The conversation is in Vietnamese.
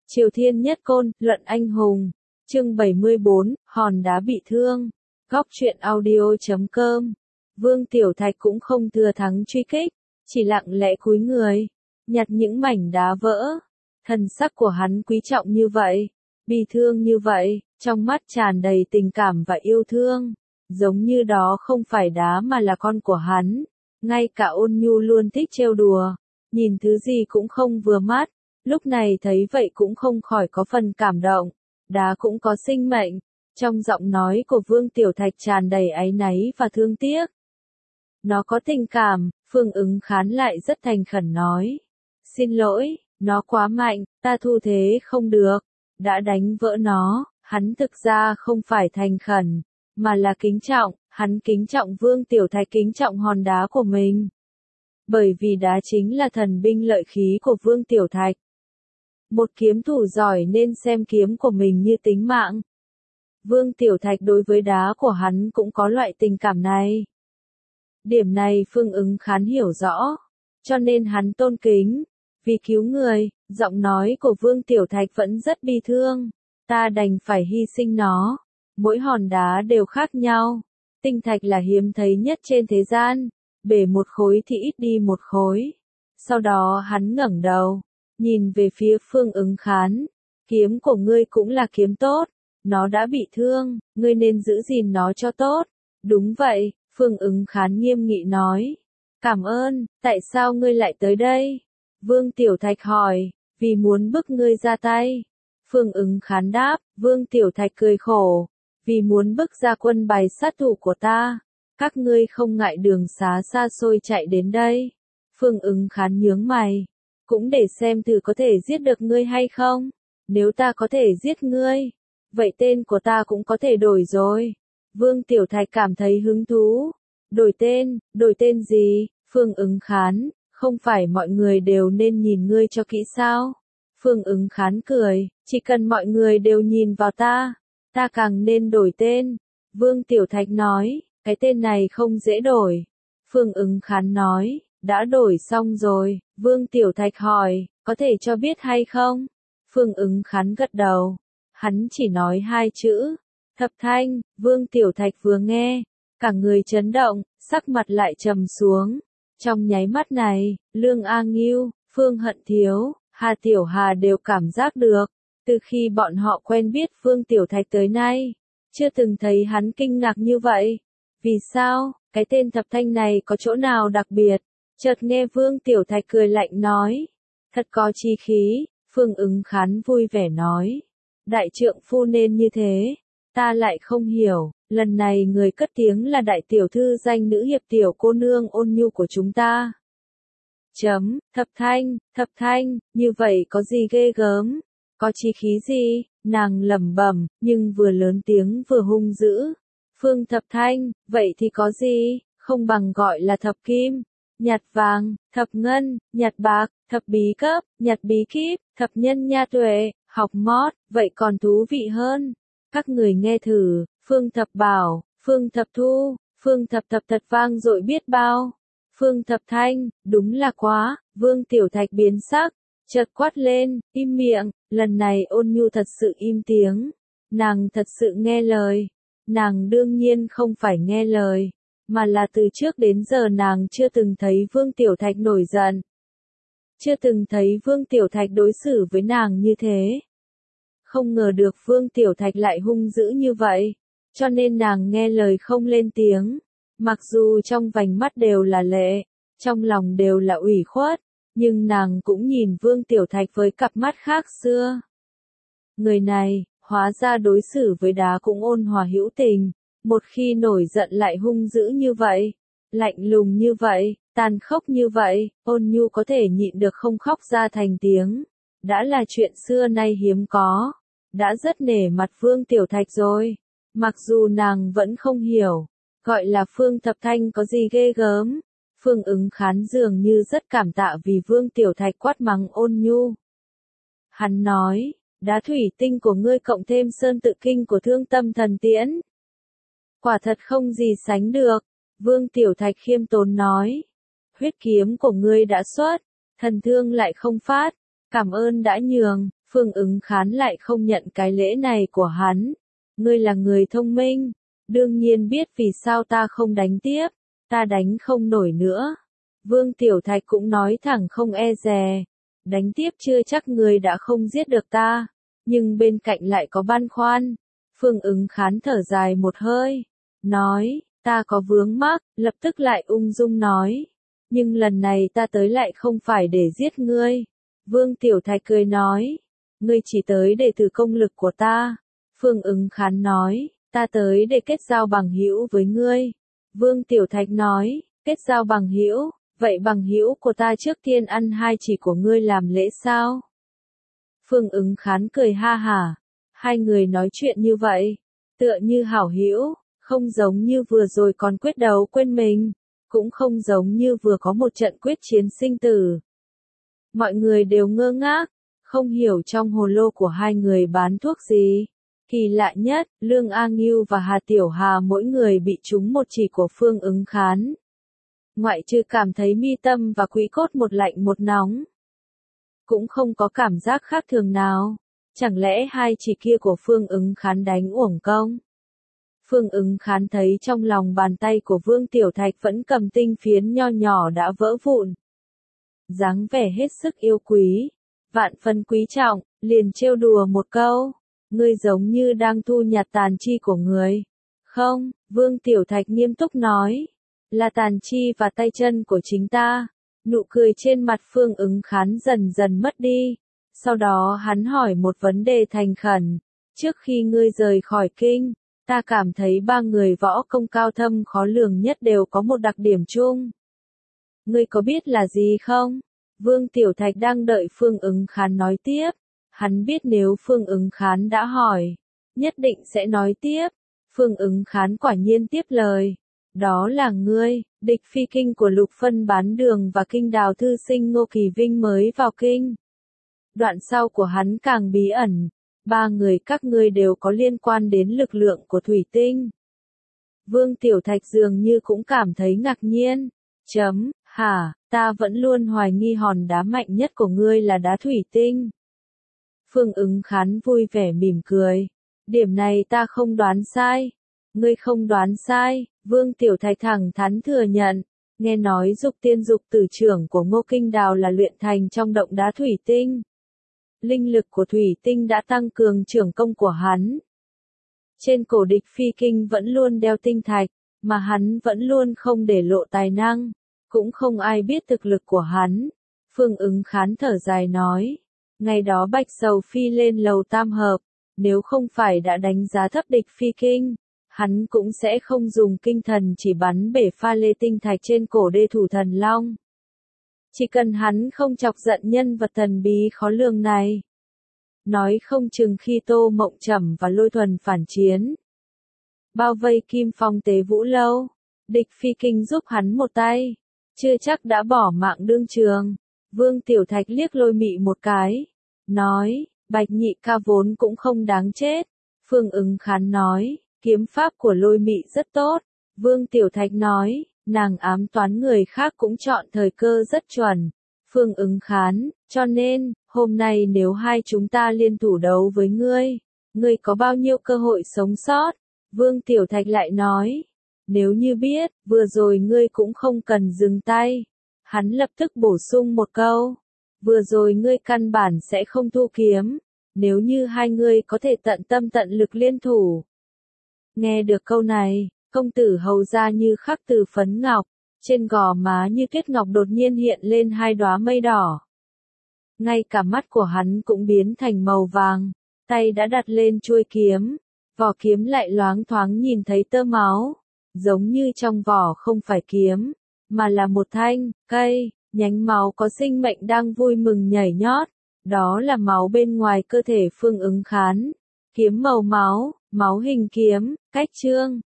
Triều Thiên Nhất Côn, Luận Anh Hùng. Chương 74, hòn đá bị thương. Góc truyện audio.com. Vương Tiểu Thạch cũng không thừa thắng truy kích, chỉ lặng lẽ cúi người, nhặt những mảnh đá vỡ. Thần sắc của hắn quý trọng như vậy, bi thương như vậy, trong mắt tràn đầy tình cảm và yêu thương, giống như đó không phải đá mà là con của hắn. Ngay cả Ôn Nhu luôn thích trêu đùa, nhìn thứ gì cũng không vừa mắt, lúc này thấy vậy cũng không khỏi có phần cảm động. Đá cũng có sinh mệnh. Trong giọng nói của Vương Tiểu Thạch tràn đầy áy náy và thương tiếc. Nó có tình cảm, Phương Ứng Khán lại rất thành khẩn nói. Xin lỗi, nó quá mạnh, ta thu thế không được. Đã đánh vỡ nó, hắn thực ra không phải thành khẩn, mà là kính trọng, hắn kính trọng Vương Tiểu Thạch kính trọng hòn đá của mình. Bởi vì đá chính là thần binh lợi khí của Vương Tiểu Thạch. Một kiếm thủ giỏi nên xem kiếm của mình như tính mạng. Vương Tiểu Thạch đối với đá của hắn cũng có loại tình cảm này. Điểm này Phương Ứng Khán hiểu rõ, cho nên hắn tôn kính. Vì cứu người, giọng nói của Vương Tiểu Thạch vẫn rất bi thương. Ta đành phải hy sinh nó. Mỗi hòn đá đều khác nhau. Tinh thạch là hiếm thấy nhất trên thế gian. Bể một khối thì ít đi một khối. Sau đó hắn ngẩng đầu, nhìn về phía Phương Ứng Khán. Kiếm của ngươi cũng là kiếm tốt. Nó đã bị thương, ngươi nên giữ gìn nó cho tốt. Đúng vậy, Phương Ứng Khán nghiêm nghị nói. Cảm ơn, tại sao ngươi lại tới đây? Vương Tiểu Thạch hỏi, vì muốn bức ngươi ra tay. Phương Ứng Khán đáp, Vương Tiểu Thạch cười khổ, vì muốn bức ra quân bài sát thủ của ta. Các ngươi không ngại đường xá xa xôi chạy đến đây. Phương Ứng Khán nhướng mày, cũng để xem thử có thể giết được ngươi hay không. Nếu ta có thể giết ngươi, vậy tên của ta cũng có thể đổi rồi. Vương Tiểu Thạch cảm thấy hứng thú. Đổi tên gì? Phương Ứng Khán, không phải mọi người đều nên nhìn ngươi cho kỹ sao? Phương Ứng Khán cười, chỉ cần mọi người đều nhìn vào ta càng nên đổi tên. Vương Tiểu Thạch nói, cái tên này không dễ đổi. Phương Ứng Khán nói, đã đổi xong rồi. Vương Tiểu Thạch hỏi, có thể cho biết hay không? Phương Ứng Khán gật đầu. Hắn chỉ nói 2 chữ, Thập Thanh. Vương Tiểu Thạch vừa nghe, cả người chấn động, sắc mặt lại trầm xuống. Trong nháy mắt này, Lương A Ngưu, Phương Hận Thiếu, Hà Tiểu Hà đều cảm giác được, từ khi bọn họ quen biết Vương Tiểu Thạch tới nay, chưa từng thấy hắn kinh ngạc như vậy. Vì sao, cái tên Thập Thanh này có chỗ nào đặc biệt? Chợt nghe Vương Tiểu Thạch cười lạnh nói, thật có chi khí. Phương Ứng Khán vui vẻ nói, đại trượng phu nên như thế, ta lại không hiểu, lần này người cất tiếng là đại tiểu thư danh nữ hiệp tiểu cô nương Ôn Nhu của chúng ta. Thập Thanh, như vậy có gì ghê gớm, có chi khí gì, nàng lẩm bẩm, nhưng vừa lớn tiếng vừa hung dữ. Phương Thập Thanh, vậy thì có gì, không bằng gọi là thập kim, nhặt vàng, thập ngân, nhặt bạc, thập bí cấp, nhặt bí kíp, thập nhân nha tuệ, học mót, vậy còn thú vị hơn. Các người nghe thử, Phương Thập Bảo, Phương Thập Thu, Phương Thập Thập thật vang dội biết bao. Phương Thập Thanh, đúng là quá. Vương Tiểu Thạch biến sắc, chợt quát lên, im miệng. Lần này Ôn Nhu thật sự im tiếng. Nàng thật sự nghe lời. Nàng đương nhiên không phải nghe lời, mà là từ trước đến giờ nàng chưa từng thấy Vương Tiểu Thạch nổi giận. Chưa từng thấy Vương Tiểu Thạch đối xử với nàng như thế. Không ngờ được Vương Tiểu Thạch lại hung dữ như vậy, cho nên nàng nghe lời không lên tiếng. Mặc dù trong vành mắt đều là lệ, trong lòng đều là ủy khuất, nhưng nàng cũng nhìn Vương Tiểu Thạch với cặp mắt khác xưa. Người này, hóa ra đối xử với đá cũng ôn hòa hữu tình, một khi nổi giận lại hung dữ như vậy, lạnh lùng như vậy, tàn khốc như vậy, Ôn Nhu có thể nhịn được không khóc ra thành tiếng. Đã là chuyện xưa nay hiếm có, đã rất nể mặt Vương Tiểu Thạch rồi. Mặc dù nàng vẫn không hiểu, gọi là Phương Thập Thanh có gì ghê gớm. Phương Ứng Khán dường như rất cảm tạ vì Vương Tiểu Thạch quát mắng Ôn Nhu. Hắn nói, đá thủy tinh của ngươi cộng thêm sơn tự kinh của Thương Tâm Thần Tiễn, quả thật không gì sánh được. Vương Tiểu Thạch khiêm tốn nói, huyết kiếm của ngươi đã xuất, thần thương lại không phát, cảm ơn đã nhường. Phương Ứng Khán lại không nhận cái lễ này của hắn. Ngươi là người thông minh, đương nhiên biết vì sao ta không đánh tiếp, ta đánh không nổi nữa. Vương Tiểu Thạch cũng nói thẳng không e dè, đánh tiếp chưa chắc ngươi đã không giết được ta, nhưng bên cạnh lại có băn khoăn. Phương Ứng Khán thở dài một hơi, nói, ta có vướng mắc, lập tức lại ung dung nói, nhưng lần này ta tới lại không phải để giết ngươi. Vương Tiểu Thạch cười nói, ngươi chỉ tới để thử công lực của ta. Phương Ứng Khán nói, ta tới để kết giao bằng hữu với ngươi. Vương Tiểu Thạch nói, kết giao bằng hữu, vậy bằng hữu của ta trước tiên ăn hai chỉ của ngươi làm lễ sao? Phương Ứng Khán cười ha hả, hai người nói chuyện như vậy, tựa như hảo hữu, không giống như vừa rồi còn quyết đấu quên mình, cũng không giống như vừa có một trận quyết chiến sinh tử. Mọi người đều ngơ ngác, không hiểu trong hồ lô của hai người bán thuốc gì. Kỳ lạ nhất, Lương A Ngưu và Hà Tiểu Hà mỗi người bị trúng một chỉ của Phương Ứng Khán. Ngoại trừ cảm thấy mi tâm và quỹ cốt một lạnh một nóng, cũng không có cảm giác khác thường nào. Chẳng lẽ hai chỉ kia của Phương Ứng Khán đánh uổng công? Phương Ứng Khán thấy trong lòng bàn tay của Vương Tiểu Thạch vẫn cầm tinh phiến nho nhỏ đã vỡ vụn. Dáng vẻ hết sức yêu quý, vạn phân quý trọng, liền trêu đùa một câu, ngươi giống như đang thu nhặt tàn chi của người. Không, Vương Tiểu Thạch nghiêm túc nói, là tàn chi và tay chân của chính ta. Nụ cười trên mặt Phương Ứng Khán dần dần mất đi. Sau đó hắn hỏi một vấn đề thành khẩn, trước khi ngươi rời khỏi kinh, ta cảm thấy ba người võ công cao thâm khó lường nhất đều có một đặc điểm chung. Ngươi có biết là gì không? Vương Tiểu Thạch đang đợi Phương Ứng Khán nói tiếp. Hắn biết nếu Phương Ứng Khán đã hỏi, nhất định sẽ nói tiếp. Phương Ứng Khán quả nhiên tiếp lời. Đó là ngươi, địch phi kinh của Lục Phân Bán Đường và kinh đào thư sinh Ngô Kỳ Vinh mới vào kinh. Đoạn sau của hắn càng bí ẩn. Ba người các ngươi đều có liên quan đến lực lượng của thủy tinh. Vương Tiểu Thạch dường như cũng cảm thấy ngạc nhiên. Hả, ta vẫn luôn hoài nghi hòn đá mạnh nhất của ngươi là đá thủy tinh. Phương Ứng Khán vui vẻ mỉm cười. Điểm này ta không đoán sai. Ngươi không đoán sai, Vương Tiểu Thạch thẳng thắn thừa nhận. Nghe nói Dục Tiên Dục Tử trưởng của Ngô Kinh Đào là luyện thành trong động đá thủy tinh. Linh lực của thủy tinh đã tăng cường trưởng công của hắn. Trên cổ địch phi kinh vẫn luôn đeo tinh thạch, mà hắn vẫn luôn không để lộ tài năng. Cũng không ai biết thực lực của hắn. Phương Ứng Khán thở dài nói. Ngày đó Bạch Sầu Phi lên lầu tam hợp, nếu không phải đã đánh giá thấp địch phi kinh, hắn cũng sẽ không dùng kinh thần chỉ bắn bể pha lê tinh thạch trên cổ đê thủ thần long. Chỉ cần hắn không chọc giận nhân vật thần bí khó lường này. Nói không chừng khi Tô Mộng Trầm và Lôi Thuần phản chiến, bao vây Kim Phong Tế Vũ Lâu, địch phi kinh giúp hắn một tay, chưa chắc đã bỏ mạng đương trường. Vương Tiểu Thạch liếc Lôi Mị một cái, nói, Bạch nhị ca vốn cũng không đáng chết. Phương Ứng Khán nói, kiếm pháp của Lôi Mị rất tốt. Vương Tiểu Thạch nói, nàng ám toán người khác cũng chọn thời cơ rất chuẩn. Phương Ứng Khán, cho nên, hôm nay nếu hai chúng ta liên thủ đấu với ngươi, ngươi có bao nhiêu cơ hội sống sót? Vương Tiểu Thạch lại nói, nếu như biết, vừa rồi ngươi cũng không cần dừng tay. Hắn lập tức bổ sung một câu, vừa rồi ngươi căn bản sẽ không thu kiếm, nếu như hai ngươi có thể tận tâm tận lực liên thủ. Nghe được câu này, công tử Hầu ra như khắc từ phấn ngọc, trên gò má như tuyết ngọc đột nhiên hiện lên hai đóa mây đỏ. Ngay cả mắt của hắn cũng biến thành màu vàng, tay đã đặt lên chuôi kiếm, vỏ kiếm lại loáng thoáng nhìn thấy tơ máu, giống như trong vỏ không phải kiếm, mà là một thanh cây, nhánh máu có sinh mệnh đang vui mừng nhảy nhót, đó là máu bên ngoài cơ thể Phương Ứng Khán. Kiếm màu máu, máu hình kiếm, cách chương